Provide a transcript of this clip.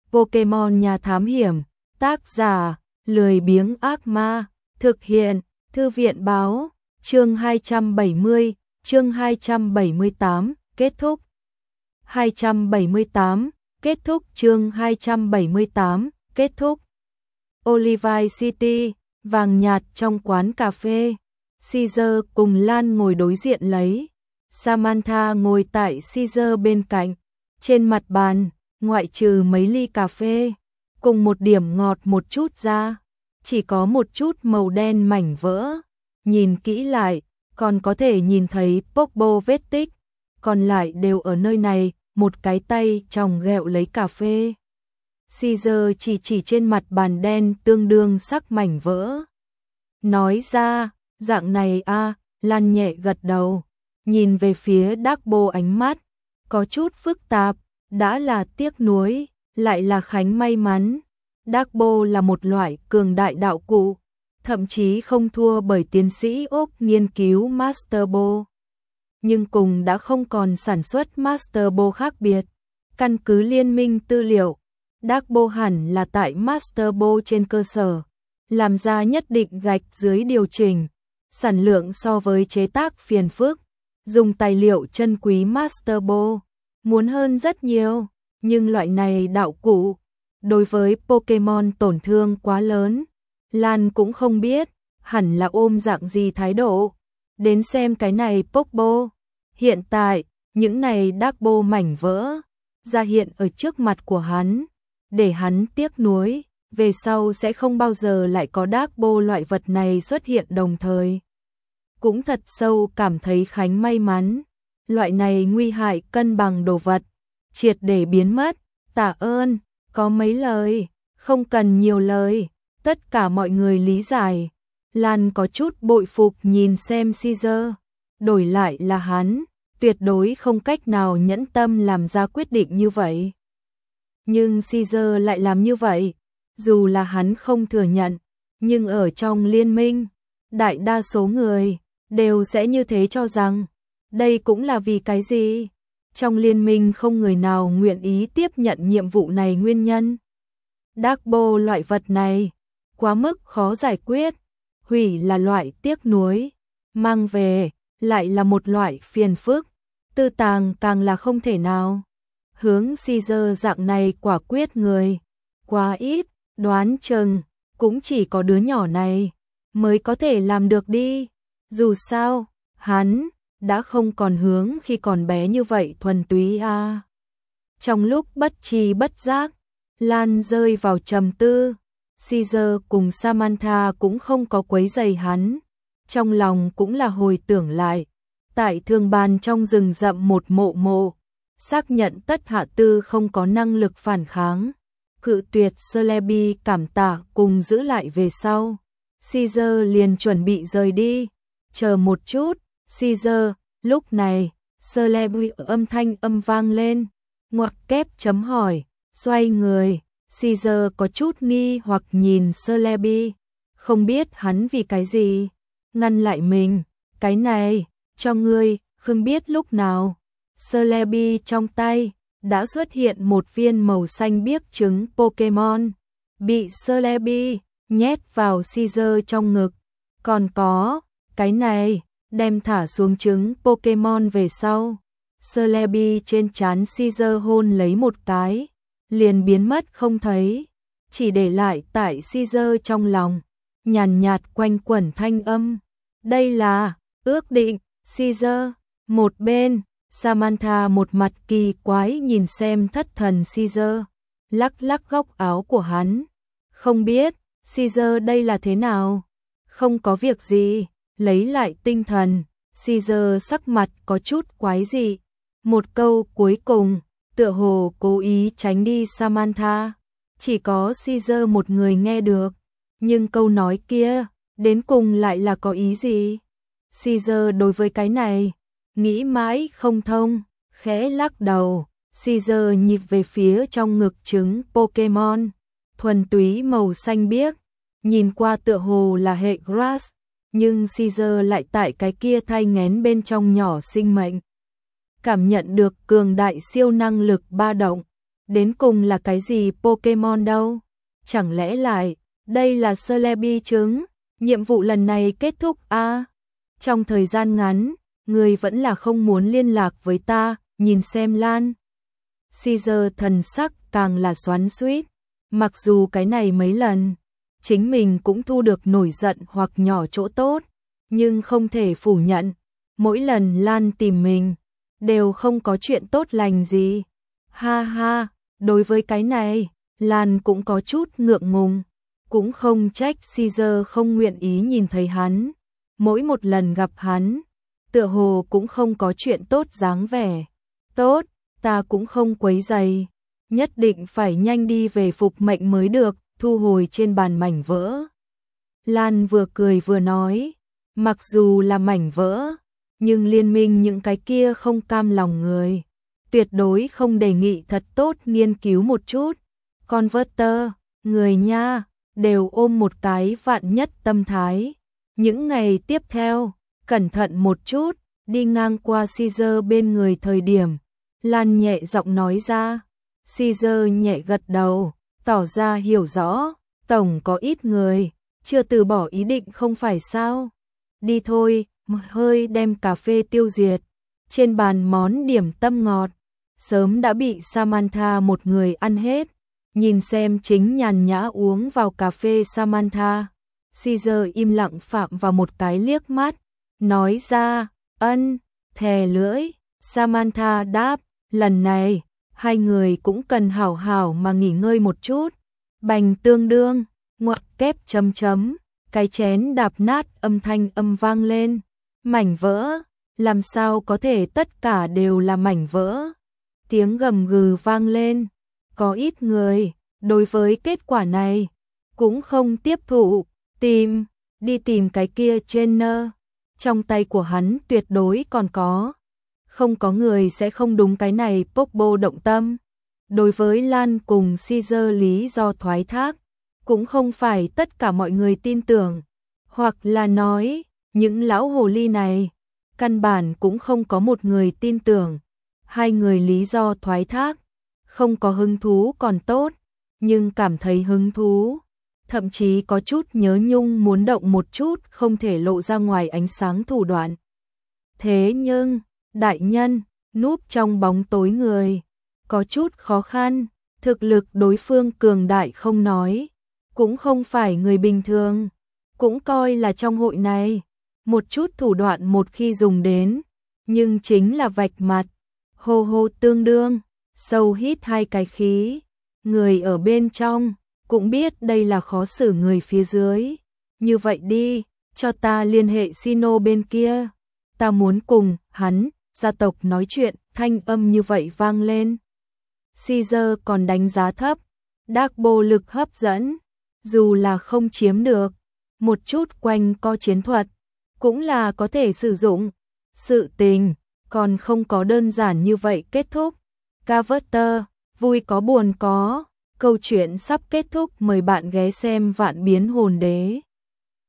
Pokemon Nhà Thám Hiểm, tác giả, lười biếng ác ma, thực hiện, Thư viện báo, chương 270, chương 278, kết thúc. 278, kết thúc chương 278, kết thúc. Olivine City, vàng nhạt trong quán cà phê. Caesar cùng Lan ngồi đối diện lấy. Samantha ngồi tại Caesar bên cạnh. Trên mặt bàn, ngoại trừ mấy ly cà phê, cùng một điểm ngọt một chút ra, chỉ có một chút màu đen mảnh vỡ. Nhìn kỹ lại, còn có thể nhìn thấy Popo vết tích, còn lại đều ở nơi này, một cái tay chòng ghẹo lấy cà phê. Caesar chỉ trên mặt bàn đen tương đương sắc mảnh vỡ. Nói ra, dạng này a, Lan nhẹ gật đầu, nhìn về phía Darkbo ánh mắt có chút phức tạp, đã là tiếc nuối, lại là khánh may mắn. Darkbo là một loại cường đại đạo cụ, thậm chí không thua bởi tiến sĩ ốp nghiên cứu Master Ball. Nhưng cùng đã không còn sản xuất Master Ball khác biệt, căn cứ liên minh tư liệu, Darkbo hẳn là tại Master Ball trên cơ sở làm ra nhất định gạch dưới điều chỉnh, sản lượng so với chế tác phiền phức, dùng tài liệu chân quý Master Ball muốn hơn rất nhiều, nhưng loại này đạo cụ đối với Pokemon tổn thương quá lớn, Lan cũng không biết hẳn là ôm dạng gì thái độ. Đến xem cái này Popo, hiện tại những này Darkbo mảnh vỡ ra hiện ở trước mặt của hắn, để hắn tiếc nuối, về sau sẽ không bao giờ lại có Darkbo loại vật này xuất hiện đồng thời. Cũng thật sâu cảm thấy khánh may mắn, loại này nguy hại cân bằng đồ vật triệt để biến mất. Tạ ơn, có mấy lời, không cần nhiều lời, tất cả mọi người lý giải. Lan có chút bội phục nhìn xem Caesar, đổi lại là hắn, tuyệt đối không cách nào nhẫn tâm làm ra quyết định như vậy. Nhưng Caesar lại làm như vậy, dù là hắn không thừa nhận, nhưng ở trong liên minh, đại đa số người đều sẽ như thế cho rằng. Đây cũng là vì cái gì? Trong liên minh không người nào nguyện ý tiếp nhận nhiệm vụ này nguyên nhân. Darkbo loại vật này, quá mức khó giải quyết, hủy là loại tiếc nuối, mang về lại là một loại phiền phức, tư tàng càng là không thể nào. Hướng Caesar dạng này quả quyết người, quá ít, đoán chừng cũng chỉ có đứa nhỏ này mới có thể làm được đi. Dù sao, hắn đã không còn hướng khi còn bé như vậy thuần túy a. Trong lúc bất tri bất giác, Lan rơi vào trầm tư. Caesar cùng Samantha cũng không có quấy rầy hắn, trong lòng cũng là hồi tưởng lại, tại thương ban trong rừng rậm một mộ, xác nhận Tất Hạ Tư không có năng lực phản kháng, cự tuyệt Celebi cảm tạ cùng giữ lại về sau. Caesar liền chuẩn bị rời đi. Chờ một chút, Caesar. Lúc này, Celebi âm thanh vang lên, ngoặc kép chấm hỏi, xoay người, Caesar có chút nghi hoặc nhìn Celebi, không biết hắn vì cái gì ngăn lại mình. Cái này, cho ngươi, không biết lúc nào. Celebi trong tay đã xuất hiện một viên màu xanh biếc trứng Pokemon, bị Celebi nhét vào Caesar trong ngực. Còn có, cái này, đem thả xuống trứng Pokemon về sau. Celebi trên trán Caesar hôn lấy một cái, liền biến mất không thấy, chỉ để lại tại Caesar trong lòng, nhàn nhạt quanh quẩn thanh âm. Đây là ước định, Caesar. Một bên, Samantha một mặt kỳ quái nhìn xem thất thần Caesar, lắc lắc góc áo của hắn. Không biết, Caesar đây là thế nào? Không có việc gì, lấy lại tinh thần. Caesar sắc mặt có chút quái dị. Một câu cuối cùng, tựa hồ cố ý tránh đi Samantha. Chỉ có Caesar một người nghe được. Nhưng câu nói kia, đến cùng lại là có ý gì? Caesar đối với cái này, nghĩ mãi không thông, khẽ lắc đầu. Caesar nhịp về phía trong ngực trứng Pokemon, thuần túy màu xanh biếc, nhìn qua tựa hồ là hệ Grass, nhưng Caesar lại tại cái kia thai nghén bên trong nhỏ sinh mệnh. Cảm nhận được cường đại siêu năng lực ba động, Đến cùng là cái gì Pokemon đâu? Chẳng lẽ lại, đây là Celebi trứng? Nhiệm vụ lần này kết thúc à? Trong thời gian ngắn, người vẫn là không muốn liên lạc với ta, nhìn xem Lan. Caesar thần sắc càng là xoắn xuýt, mặc dù cái này mấy lần, chính mình cũng thu được nổi giận hoặc nhỏ chỗ tốt, nhưng không thể phủ nhận, mỗi lần Lan tìm mình, đều không có chuyện tốt lành gì. Ha ha, đối với cái này, Lan cũng có chút ngượng ngùng, cũng không trách Caesar không nguyện ý nhìn thấy hắn. Mỗi một lần gặp hắn, tựa hồ cũng không có chuyện tốt dáng vẻ. Tốt, ta cũng không quấy rầy, nhất định phải nhanh đi về phục mệnh mới được, thu hồi trên bàn mảnh vỡ. Lan vừa cười vừa nói, mặc dù là mảnh vỡ, nhưng liên minh những cái kia không cam lòng người, tuyệt đối không đề nghị thật tốt nghiên cứu một chút. Converter, người nha, đều ôm một cái vạn nhất tâm thái. Những ngày tiếp theo, cẩn thận một chút, đi ngang qua Caesar bên người thời điểm, Lan nhẹ giọng nói ra. Caesar nhẹ gật đầu, tỏ ra hiểu rõ, tổng có ít người, chưa từ bỏ ý định không phải sao. Đi thôi, một hơi đem cà phê tiêu diệt. Trên bàn món điểm tâm ngọt, sớm đã bị Samantha một người ăn hết. Nhìn xem chính nhàn nhã uống vào cà phê Samantha, Caesar im lặng phạm vào một cái liếc mắt, nói ra, ân, thè lưỡi. Samantha đáp, lần này, hai người cũng cần hảo hảo mà nghỉ ngơi một chút. Bành tương đương, ngoặc kép chấm chấm, cái chén đạp nát âm thanh vang lên. Mảnh vỡ, làm sao có thể tất cả đều là mảnh vỡ. Tiếng gầm gừ vang lên, có ít người, đối với kết quả này, cũng không tiếp thụ, đi tìm cái kia trainer. Trong tay của hắn tuyệt đối còn có. Không có người sẽ không đúng cái này Pogba động tâm. Đối với Lan cùng Caesar lý do thoái thác, cũng không phải tất cả mọi người tin tưởng. Hoặc là nói, những lão hồ ly này, căn bản cũng không có một người tin tưởng. Hai người lý do thoái thác, không có hứng thú còn tốt, nhưng cảm thấy hứng thú. Thậm chí có chút nhớ nhung muốn động một chút không thể lộ ra ngoài ánh sáng thủ đoạn. Thế nhưng, đại nhân, núp trong bóng tối người, có chút khó khăn, thực lực đối phương cường đại không nói, cũng không phải người bình thường, cũng coi là trong hội này, một chút thủ đoạn một khi dùng đến, nhưng chính là vạch mặt, hô hô tương đương, sâu hít hai cái khí, người ở bên trong, cũng biết đây là khó xử người phía dưới, như vậy đi, cho ta liên hệ Sino bên kia, ta muốn cùng hắn, gia tộc nói chuyện, thanh âm như vậy vang lên. Caesar còn đánh giá thấp, Dark Bồ lực hấp dẫn, dù là không chiếm được, một chút quanh co chiến thuật, cũng là có thể sử dụng. Sự tình, còn không có đơn giản như vậy kết thúc. Carver, vui có buồn có, câu chuyện sắp kết thúc, mời bạn ghé xem Vạn Biến Hồn Đế.